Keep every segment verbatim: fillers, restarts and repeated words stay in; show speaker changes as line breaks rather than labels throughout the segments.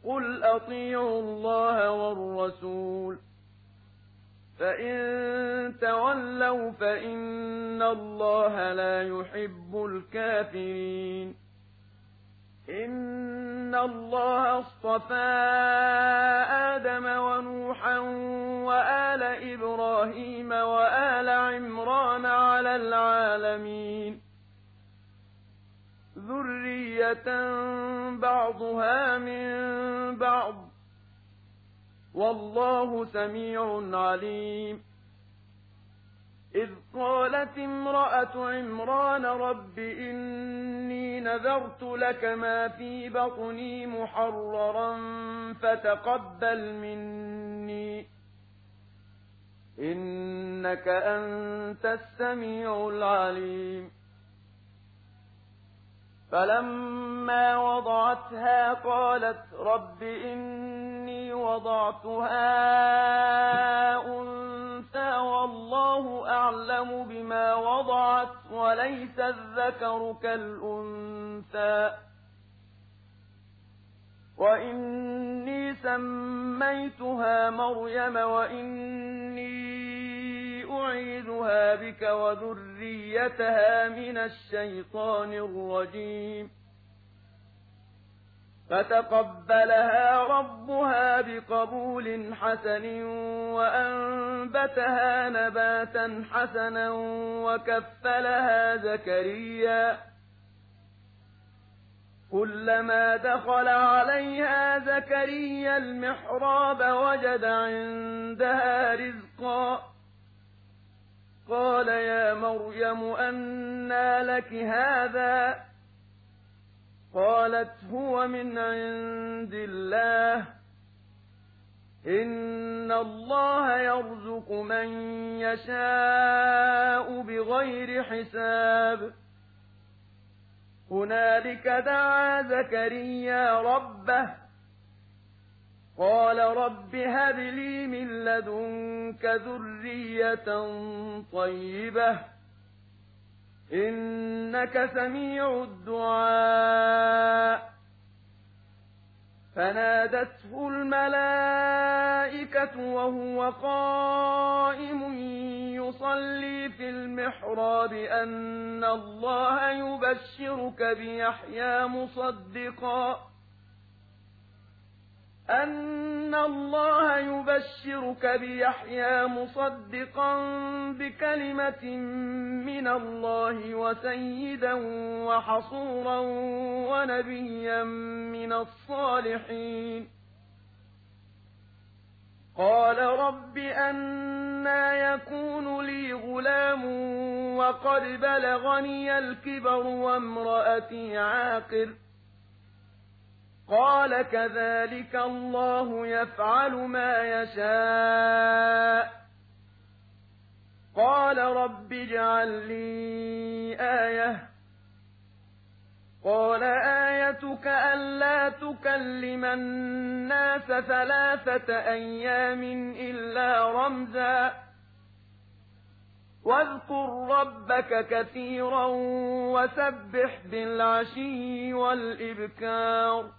قُلْ أَطِيعُوا اللَّهَ وَالرَّسُولَ فَإِن تَوَلَّوْا فَإِنَّ اللَّهَ لَا يُحِبُّ الْكَافِرِينَ إِنَّ اللَّهَ اصْطَفَىٰ آدَمَ وَنُوحًا وَآلَ إِبْرَاهِيمَ وَآلَ عِمْرَانَ عَلَى الْعَالَمِينَ ذُرِّيَّةً بَعْضُهَا مِن بَعْضٍ ۖ وَاللَّهُ سَمِيعٌ عَلِيمٌ إِذْ قَالَتِ امْرَأَتُ عِمْرَانَ رَبِّ إِنِّي نَذَرْتُ لَكَ مَا فِي بَطْنِي مُحَرَّرًا فَتَقَبَّلْ مِنِّي ۖ إِنَّكَ أَنتَ السَّمِيعُ الْعَلِيمُ فَلَمَّا وَضَعَتْهَا قَالَتْ رَبِّ إِنِّي وَضَعْتُهَا أُنثَىٰ وَاللَّهُ أَعْلَمُ بِمَا وَضَعَتْ وَلَيْسَ الذَّكَرُ كَالْأُنثَىٰ وَإِنِّي سَمَّيْتُهَا مَرْيَمَ وَإِنِّي أُعِيذُهَا بِكَ وَذُرِّيَّتَهَا مِنَ الشَّيْطَانِ الرَّجِيمِ فَتَقَبَّلَهَا رَبُّهَا بِقَبُولٍ حَسَنٍ وَأَنبَتَهَا نَبَاتًا حَسَنًا وَكَفَّلَهَا زَكَرِيَّا كُلَّمَا دَخَلَ عَلَيْهَا زَكَرِيَّا الْمِحْرَابَ وَجَدَ عِندَهَا رِزْقًا قَالَ يَا مَرْيَمُ أَنَّىٰ لَكِ هَٰذَا ۖ قَالَتْ هُوَ مِنْ عِندِ اللَّهِ ۖ إِنَّ اللَّهَ يَرْزُقُ مَن يَشَاءُ بِغَيْرِ حِسَابٍ هُنَالِكَ دَعَا زَكَرِيَّا رَبَّهُ قَالَ رَبِّ هَبْ لِي مِن لَّدُنكَ ذُرِّيَّةً طَيِّبَةً ۖ إِنَّكَ سَمِيعُ الدُّعَاءِ فَنَادَتْهُ الْمَلَائِكَةُ وَهُوَ قَائِمٌ يُصَلِّي فِي الْمِحْرَابِ أَنَّ اللَّهَ يُبَشِّرُكَ بِيَحْيَىٰ مُصَدِّقًا أَنَّ اللَّهَ يُبَشِّرُكَ بِيَحْيَىٰ مُصَدِّقًا بِكَلِمَةٍ مِّنَ اللَّهِ وَسَيِّدًا وَحَصُورًا وَنَبِيًّا مِّنَ الصَّالِحِينَ قَالَ رَبِّ أَنَّىٰ يَكُونُ لِي غُلَامٌ وَقَدْ بَلَغَنِيَ الْكِبَرُ وَامْرَأَتِي عَاقِرٌ قَالَ كَذَٰلِكَ اللَّهُ يَفْعَلُ مَا يَشَاءُ قَالَ رَبِّ اجْعَل لِّي آيَةً قَالَ آيَتُكَ أَلَّا تُكَلِّمَ النَّاسَ ثَلَاثَةَ أَيَّامٍ إِلَّا رَمْزًا وَاذْكُر رَّبَّكَ كَثِيرًا وَسَبِّحْ بِالْعَشِيِّ وَالْإِبْكَارِ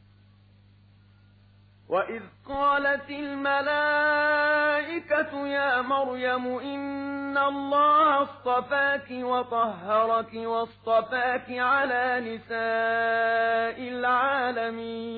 وَإِذْ قَالَتِ الْمَلَائِكَةُ يَا مَرْيَمُ إِنَّ اللَّهَ اصْطَفَاكِ وَطَهَّرَكِ وَاصْطَفَاكِ عَلَىٰ نِسَاءِ الْعَالَمِينَ